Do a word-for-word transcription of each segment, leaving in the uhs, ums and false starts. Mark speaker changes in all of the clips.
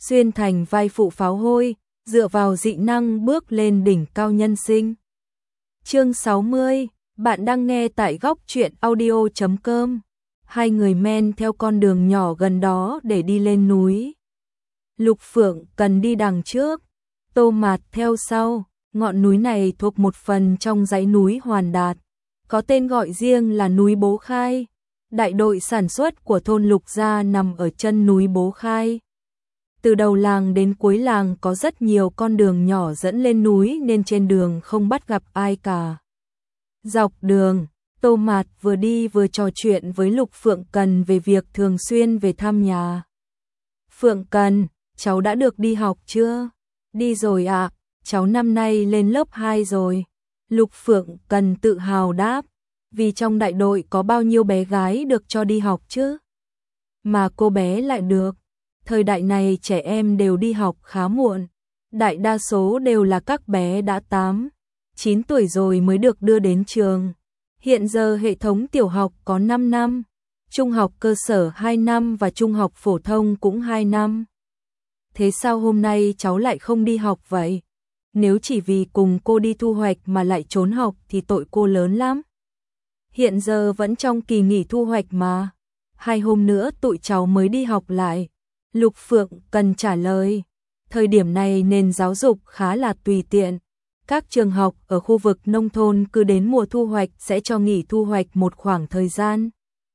Speaker 1: xuyên thành vai phụ pháo hôi, dựa vào dị năng bước lên đỉnh cao nhân sinh. Chương sáu mươi, bạn đang nghe tại góc truyện audio chấm com. Hai người men theo con đường nhỏ gần đó để đi lên núi. Lục Phượng cần đi đằng trước, Tô Mạt theo sau. Ngọn núi này thuộc một phần trong dãy núi Hoàn Đạt, có tên gọi riêng là núi Bố Khai. Đại đội sản xuất của thôn Lục Gia nằm ở chân núi Bố Khai. Từ đầu làng đến cuối làng có rất nhiều con đường nhỏ dẫn lên núi nên trên đường không bắt gặp ai cả. Dọc đường, Tô Mạt vừa đi vừa trò chuyện với Lục Phượng Cần về việc thường xuyên về thăm nhà. Phượng Cần, cháu đã được đi học chưa? Đi rồi ạ, à, cháu năm nay lên lớp hai rồi. Lục Phượng Cần tự hào đáp, vì trong đại đội có bao nhiêu bé gái được cho đi học chứ? Mà cô bé lại được. Thời đại này trẻ em đều đi học khá muộn, đại đa số đều là các bé đã tám, chín tuổi rồi mới được đưa đến trường. Hiện giờ hệ thống tiểu học có năm năm, trung học cơ sở hai năm và trung học phổ thông cũng hai năm. Thế sao hôm nay cháu lại không đi học vậy? Nếu chỉ vì cùng cô đi thu hoạch mà lại trốn học thì tội cô lớn lắm. Hiện giờ vẫn trong kỳ nghỉ thu hoạch mà, hai hôm nữa tụi cháu mới đi học lại. Lục Phượng Cần trả lời, thời điểm này nền giáo dục khá là tùy tiện. Các trường học ở khu vực nông thôn cứ đến mùa thu hoạch sẽ cho nghỉ thu hoạch một khoảng thời gian.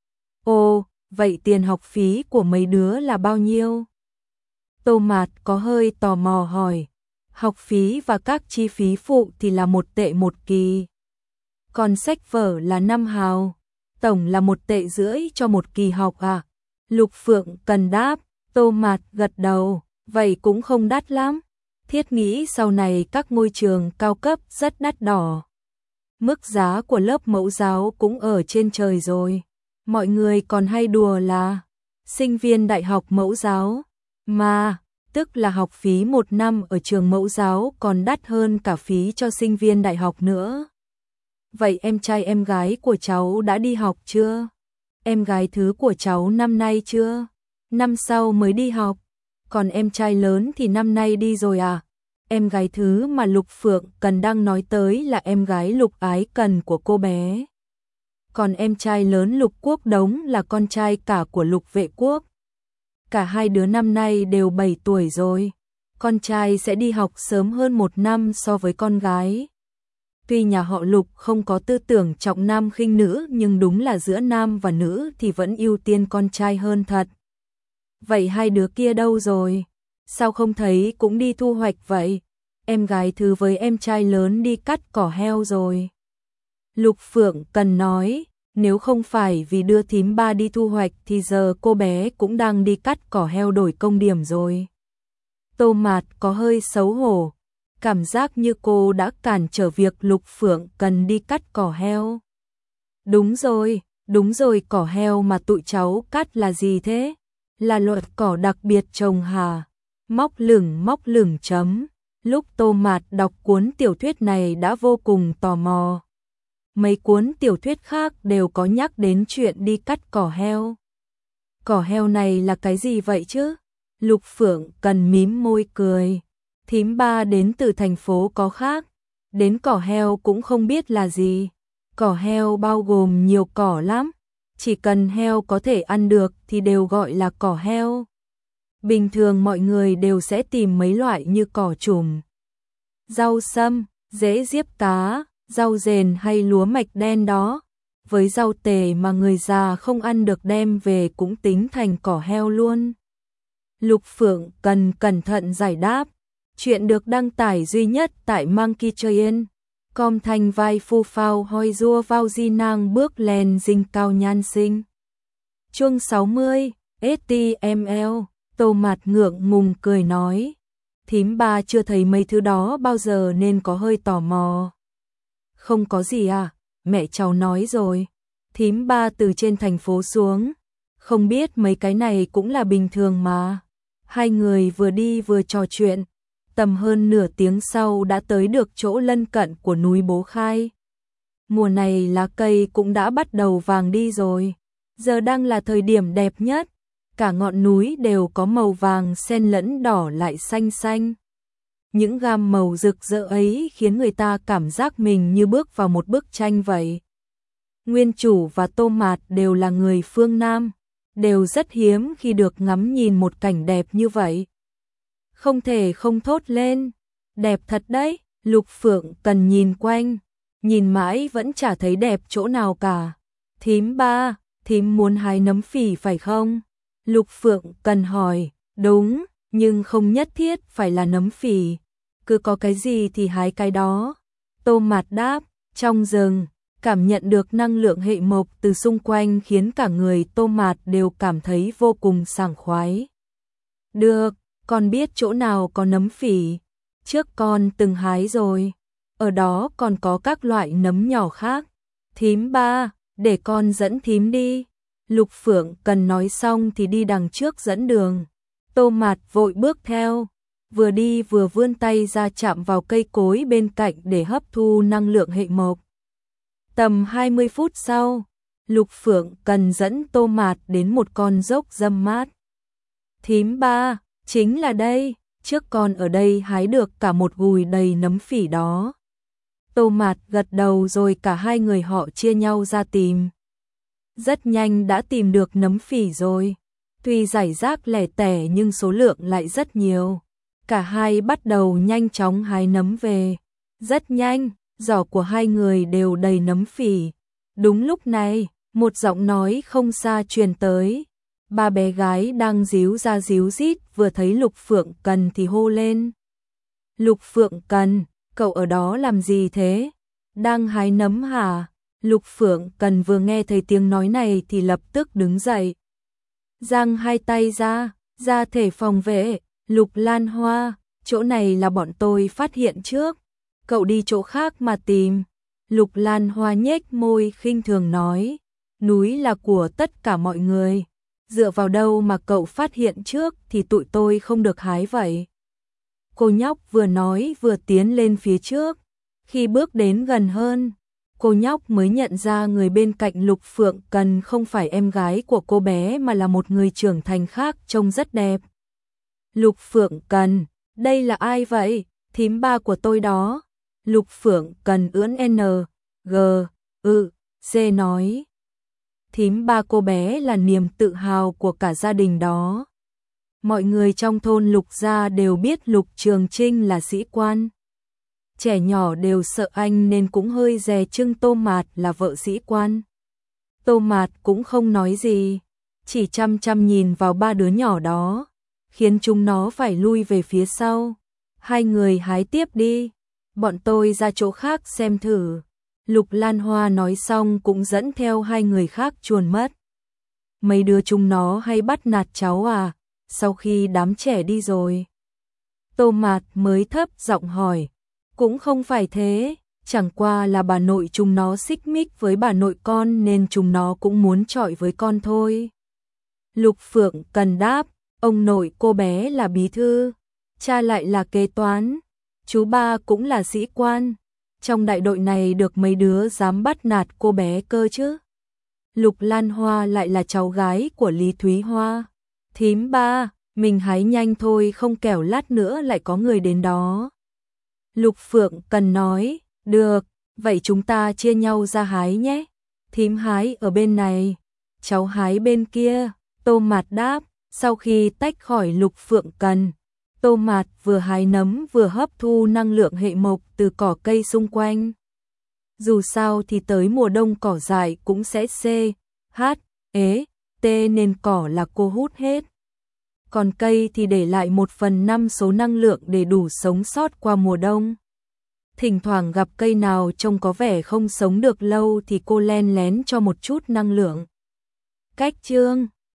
Speaker 1: Ồ, vậy tiền học phí của mấy đứa là bao nhiêu? Tô Mạt có hơi tò mò hỏi. Học phí và các chi phí phụ thì là một tệ một kỳ. Còn sách vở là năm hào, tổng là một tệ rưỡi cho một kỳ học à? Lục Phượng Cần đáp. Tô Mạt gật đầu, vậy cũng không đắt lắm. Thiết nghĩ sau này các ngôi trường cao cấp rất đắt đỏ. Mức giá của lớp mẫu giáo cũng ở trên trời rồi. Mọi người còn hay đùa là sinh viên đại học mẫu giáo, mà tức là học phí một năm ở trường mẫu giáo còn đắt hơn cả phí cho sinh viên đại học nữa. Vậy em trai em gái của cháu đã đi học chưa? Em gái thứ của cháu năm nay chưa? Năm sau mới đi học. Còn em trai lớn thì năm nay đi rồi à? Em gái thứ mà Lục Phượng Cần đang nói tới là em gái Lục Ái Cần của cô bé. Còn em trai lớn Lục Quốc Đống là con trai cả của Lục Vệ Quốc. Cả hai đứa năm nay đều bảy tuổi rồi. Con trai sẽ đi học sớm hơn một năm so với con gái. Tuy nhà họ Lục không có tư tưởng trọng nam khinh nữ nhưng đúng là giữa nam và nữ thì vẫn ưu tiên con trai hơn thật. Vậy hai đứa kia đâu rồi? Sao không thấy cũng đi thu hoạch vậy? Em gái thứ với em trai lớn đi cắt cỏ heo rồi. Lục Phượng Cần nói, nếu không phải vì đưa thím ba đi thu hoạch thì giờ cô bé cũng đang đi cắt cỏ heo đổi công điểm rồi. Tô Mạt có hơi xấu hổ, cảm giác như cô đã cản trở việc Lục Phượng Cần đi cắt cỏ heo. Đúng rồi, đúng rồi, cỏ heo mà tụi cháu cắt là gì thế? Là loại cỏ đặc biệt trồng hà. Móc lửng móc lửng chấm. Lúc Tô Mạt đọc cuốn tiểu thuyết này đã vô cùng tò mò. Mấy cuốn tiểu thuyết khác đều có nhắc đến chuyện đi cắt cỏ heo. Cỏ heo này là cái gì vậy chứ? Lục Phượng Cần mím môi cười. Thím ba đến từ thành phố có khác. Đến cỏ heo cũng không biết là gì. Cỏ heo bao gồm nhiều cỏ lắm. Chỉ cần heo có thể ăn được thì đều gọi là cỏ heo. Bình thường mọi người đều sẽ tìm mấy loại như cỏ chùm, rau sâm, rễ diếp cá, rau dền hay lúa mạch đen đó. Với rau tề mà người già không ăn được đem về cũng tính thành cỏ heo luôn. Lục Phượng Cần cẩn thận giải đáp. Chuyện được đăng tải duy nhất tại Monkey Train. Com thành vai phu phao hoi rua vào di nang bước lên dinh cao nhan sinh. Chương sáu mươi, ét tê em lờ. Tô Mạt ngượng ngùng cười nói. Thím ba chưa thấy mấy thứ đó bao giờ nên có hơi tò mò. Không có gì à, mẹ cháu nói rồi. Thím ba từ trên thành phố xuống. Không biết mấy cái này cũng là bình thường mà. Hai người vừa đi vừa trò chuyện. Tầm hơn nửa tiếng sau đã tới được chỗ lân cận của núi Bố Khai. Mùa này lá cây cũng đã bắt đầu vàng đi rồi. Giờ đang là thời điểm đẹp nhất. cả ngọn núi đều có màu vàng xen lẫn đỏ lại xanh xanh. Những gam màu rực rỡ ấy khiến người ta cảm giác mình như bước vào một bức tranh vậy. Nguyên chủ và Tô Mạt đều là người phương Nam, đều rất hiếm khi được ngắm nhìn một cảnh đẹp như vậy. Không thể không thốt lên, đẹp thật đấy. Lục Phượng Cần nhìn quanh, nhìn mãi vẫn chả thấy đẹp chỗ nào cả. Thím ba, thím muốn hái nấm phỉ phải không? Lục Phượng Cần hỏi, đúng, nhưng không nhất thiết phải là nấm phỉ, cứ có cái gì thì hái cái đó. Tô Mạt đáp, trong rừng, cảm nhận được năng lượng hệ mộc từ xung quanh khiến cả người Tô Mạt đều cảm thấy vô cùng sảng khoái. Được, con biết chỗ nào có nấm phỉ, trước con từng hái rồi, ở đó còn có các loại nấm nhỏ khác. Thím ba, để con dẫn thím đi. Lục Phượng Cần nói xong thì đi đằng trước dẫn đường. Tô Mạt vội bước theo, vừa đi vừa vươn tay ra chạm vào cây cối bên cạnh để hấp thu năng lượng hệ mộc. Tầm hai mươi phút sau, Lục Phượng Cần dẫn Tô Mạt đến một con dốc râm mát. Thím ba, chính là đây, trước con ở đây hái được cả một gùi đầy nấm phỉ đó. Tô Mạt gật đầu rồi cả hai người họ chia nhau ra tìm. Rất nhanh đã tìm được nấm phỉ rồi. Tuy rải rác lẻ tẻ nhưng số lượng lại rất nhiều. Cả hai bắt đầu nhanh chóng hái nấm về. Rất nhanh, giỏ của hai người đều đầy nấm phỉ. Đúng lúc này, một giọng nói không xa truyền tới. Ba bé gái đang díu ra díu dít vừa thấy Lục Phượng Cần thì hô lên. Lục Phượng Cần, cậu ở đó làm gì thế? Đang hái nấm hả? Lục Phượng Cần vừa nghe thấy tiếng nói này thì lập tức đứng dậy. Giang hai tay ra, ra thể phòng vệ. Lục Lan Hoa, chỗ này là bọn tôi phát hiện trước, cậu đi chỗ khác mà tìm. Lục Lan Hoa nhếch môi khinh thường nói, núi là của tất cả mọi người, dựa vào đâu mà cậu phát hiện trước thì tụi tôi không được hái vậy. Cô nhóc vừa nói vừa tiến lên phía trước, khi bước đến gần hơn, cô nhóc mới nhận ra người bên cạnh Lục Phượng Cần không phải em gái của cô bé mà là một người trưởng thành khác trông rất đẹp. Lục Phượng Cần, đây là ai vậy? Thím ba của tôi đó. Lục Phượng Cần ưỡn N, G, ư, C nói. Thím ba cô bé là niềm tự hào của cả gia đình đó. Mọi người trong thôn Lục gia đều biết Lục Trường Trinh là sĩ quan. Trẻ nhỏ đều sợ anh nên cũng hơi dè chừng Tô Mạt là vợ sĩ quan. Tô Mạt cũng không nói gì, chỉ chăm chăm nhìn vào ba đứa nhỏ đó, khiến chúng nó phải lui về phía sau. Hai người hái tiếp đi, bọn tôi ra chỗ khác xem thử. Lục Lan Hoa nói xong cũng dẫn theo hai người khác chuồn mất. Mấy đứa chúng nó hay bắt nạt cháu à, sau khi đám trẻ đi rồi? Tô Mạt mới thấp giọng hỏi. Cũng không phải thế, chẳng qua là bà nội chúng nó xích mích với bà nội con nên chúng nó cũng muốn chọi với con thôi. Lục Phượng Cần đáp, ông nội cô bé là bí thư, cha lại là kế toán, chú ba cũng là sĩ quan. Trong đại đội này được mấy đứa dám bắt nạt cô bé cơ chứ? Lục Lan Hoa lại là cháu gái của Lý Thúy Hoa. Thím ba, mình hái nhanh thôi không kẻo lát nữa lại có người đến đó. Lục Phượng Cần nói, được, vậy chúng ta chia nhau ra hái nhé. Thím hái ở bên này, cháu hái bên kia. Tô Mạt đáp, sau khi tách khỏi Lục Phượng Cần, Tô Mạt vừa hái nấm vừa hấp thu năng lượng hệ mộc từ cỏ cây xung quanh. Dù sao thì tới mùa đông cỏ dại cũng sẽ C, H, E, T nên cỏ là cô hút hết. Còn cây thì để lại một phần năm số năng lượng để đủ sống sót qua mùa đông. Thỉnh thoảng gặp cây nào trông có vẻ không sống được lâu thì cô len lén cho một chút năng lượng. Cách chương